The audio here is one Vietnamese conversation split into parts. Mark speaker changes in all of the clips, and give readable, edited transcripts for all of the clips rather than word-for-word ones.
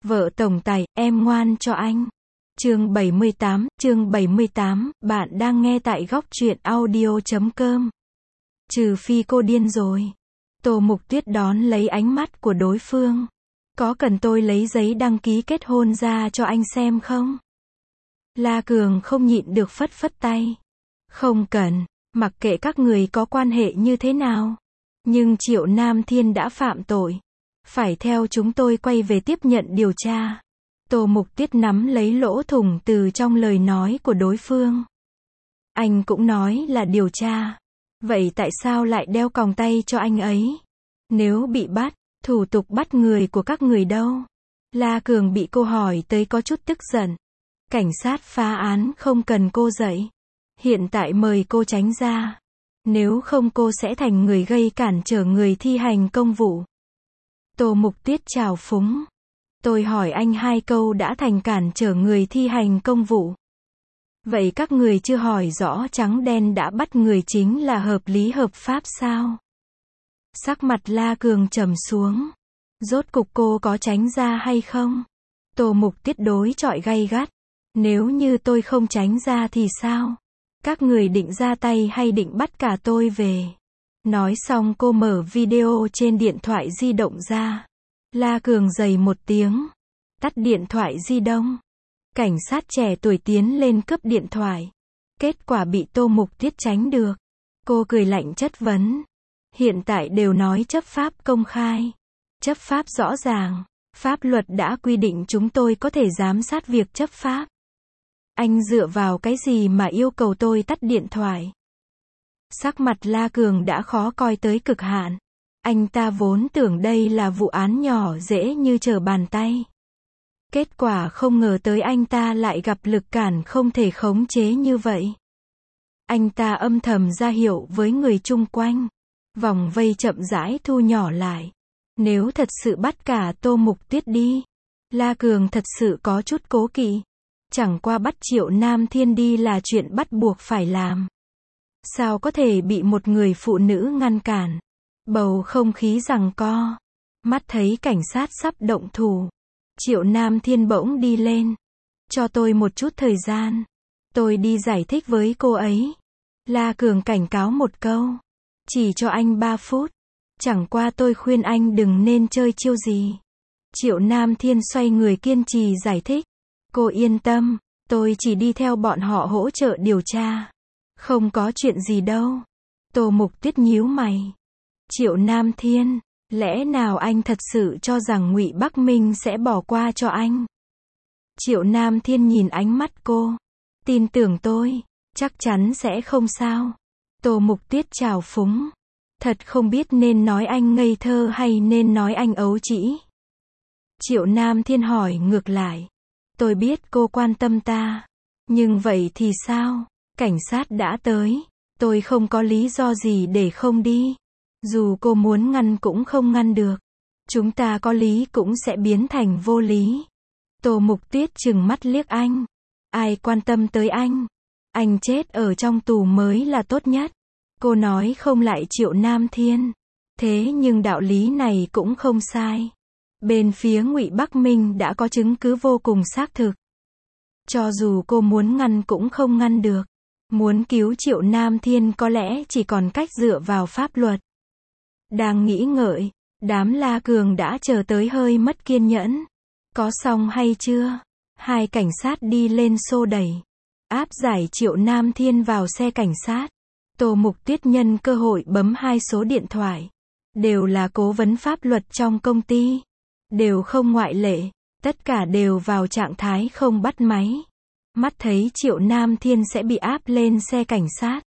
Speaker 1: Vợ tổng tài, em ngoan cho anh. Chương 78, bạn đang nghe tại góc truyện audio.com. Trừ phi cô điên rồi. Tô Mục Tuyết đón lấy ánh mắt của đối phương. Có cần tôi lấy giấy đăng ký kết hôn ra cho anh xem không? La Cường không nhịn được phất phất tay. Không cần, mặc kệ các người có quan hệ như thế nào. Nhưng Triệu Nam Thiên đã phạm tội. Phải theo chúng tôi quay về tiếp nhận điều tra. Tô Mục Tuyết nắm lấy lỗ thủng từ trong lời nói của đối phương. Anh cũng nói là điều tra. Vậy tại sao lại đeo còng tay cho anh ấy? Nếu bị bắt, thủ tục bắt người của các người đâu? La Cường bị cô hỏi tới có chút tức giận. Cảnh sát phá án không cần cô dạy. Hiện tại mời cô tránh ra. Nếu không cô sẽ thành người gây cản trở người thi hành công vụ. Tô Mục Tuyết trào phúng. Tôi hỏi anh 2 câu đã thành cản trở người thi hành công vụ. Vậy các người chưa hỏi rõ trắng đen đã bắt người chính là hợp lý hợp pháp sao? Sắc mặt La Cường trầm xuống. Rốt cục cô có tránh ra hay không? Tô Mục Tuyết đối chọi gay gắt. Nếu như tôi không tránh ra thì sao? Các người định ra tay hay định bắt cả tôi về? Nói xong cô mở video trên điện thoại di động ra. La Cường rầy một tiếng. Tắt điện thoại di động. Cảnh sát trẻ tuổi tiến lên cướp điện thoại. Kết quả bị Tô Mục Tuyết tránh được. Cô cười lạnh chất vấn. Hiện tại đều nói chấp pháp công khai. Chấp pháp rõ ràng. Pháp luật đã quy định chúng tôi có thể giám sát việc chấp pháp. Anh dựa vào cái gì mà yêu cầu tôi tắt điện thoại? Sắc mặt La Cường đã khó coi tới cực hạn. Anh ta vốn tưởng đây là vụ án nhỏ dễ như trở bàn tay. Kết quả không ngờ tới anh ta lại gặp lực cản không thể khống chế như vậy. Anh ta âm thầm ra hiệu với người chung quanh. Vòng vây chậm rãi thu nhỏ lại. Nếu thật sự bắt cả Tô Mục Tuyết đi, La Cường thật sự có chút cố kỵ. Chẳng qua bắt Triệu Nam Thiên đi là chuyện bắt buộc phải làm. Sao có thể bị một người phụ nữ ngăn cản? Bầu không khí giằng co. Mắt thấy cảnh sát sắp động thủ. Triệu Nam Thiên bỗng đi lên. Cho tôi một chút thời gian. Tôi đi giải thích với cô ấy. La Cường cảnh cáo một câu. Chỉ cho anh 3 phút. Chẳng qua tôi khuyên anh đừng nên chơi chiêu gì. Triệu Nam Thiên xoay người kiên trì giải thích. Cô yên tâm. Tôi chỉ đi theo bọn họ hỗ trợ điều tra. Không có chuyện gì đâu. Tô Mục Tuyết nhíu mày. Triệu Nam Thiên, lẽ nào anh thật sự cho rằng Ngụy Bắc Minh sẽ bỏ qua cho anh? Triệu Nam Thiên nhìn ánh mắt cô. Tin tưởng tôi, chắc chắn sẽ không sao. Tô Mục Tuyết trào phúng. Thật không biết nên nói anh ngây thơ hay nên nói anh ấu trĩ. Triệu Nam Thiên hỏi ngược lại. Tôi biết cô quan tâm ta. Nhưng vậy thì sao? Cảnh sát đã tới. Tôi không có lý do gì để không đi. Dù cô muốn ngăn cũng không ngăn được. Chúng ta có lý cũng sẽ biến thành vô lý. Tô Mục Tuyết trừng mắt liếc anh. Ai quan tâm tới anh? Anh chết ở trong tù mới là tốt nhất. Cô nói không lại Triệu Nam Thiên. Thế nhưng đạo lý này cũng không sai. Bên phía Ngụy Bắc Minh đã có chứng cứ vô cùng xác thực. Cho dù cô muốn ngăn cũng không ngăn được. Muốn cứu Triệu Nam Thiên có lẽ chỉ còn cách dựa vào pháp luật. Đang nghĩ ngợi, đám La Cường đã chờ tới hơi mất kiên nhẫn. Có xong hay chưa? 2 cảnh sát đi lên xô đẩy. Áp giải Triệu Nam Thiên vào xe cảnh sát. Tô Mục Tuyết nhân cơ hội bấm 2 số điện thoại. Đều là cố vấn pháp luật trong công ty. Đều không ngoại lệ. Tất cả đều vào trạng thái không bắt máy. Mắt thấy Triệu Nam Thiên sẽ bị áp lên xe cảnh sát.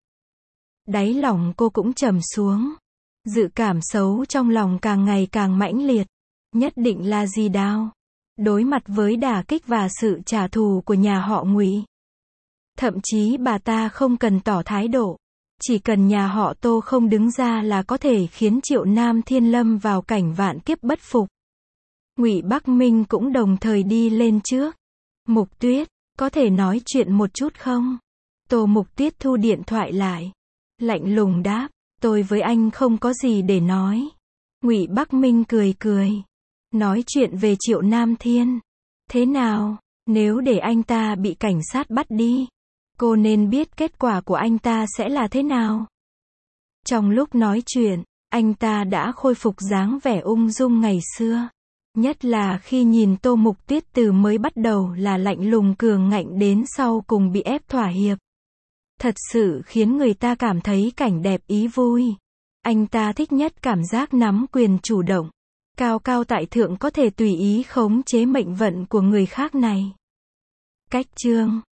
Speaker 1: Đáy lòng cô cũng trầm xuống. Dự cảm xấu trong lòng càng ngày càng mãnh liệt. Nhất định là Di Đào. Đối mặt với đả kích và sự trả thù của nhà họ Ngụy. Thậm chí bà ta không cần tỏ thái độ. Chỉ cần nhà họ Tô không đứng ra là có thể khiến Triệu Nam Thiên lâm vào cảnh vạn kiếp bất phục. Ngụy Bắc Minh cũng đồng thời đi lên trước. Mục Tuyết, có thể nói chuyện một chút không? Tô Mục Tuyết thu điện thoại lại. Lạnh lùng đáp. Tôi với anh không có gì để nói. Ngụy Bắc Minh cười cười. Nói chuyện về Triệu Nam Thiên. Thế nào, nếu để anh ta bị cảnh sát bắt đi, cô nên biết kết quả của anh ta sẽ là thế nào. Trong lúc nói chuyện, anh ta đã khôi phục dáng vẻ ung dung ngày xưa. Nhất là khi nhìn Tô Mục Tuyết từ mới bắt đầu là lạnh lùng cường ngạnh đến sau cùng bị ép thỏa hiệp. Thật sự khiến người ta cảm thấy cảnh đẹp ý vui. Anh ta thích nhất cảm giác nắm quyền chủ động, cao cao tại thượng có thể tùy ý khống chế mệnh vận của người khác này. Cách chương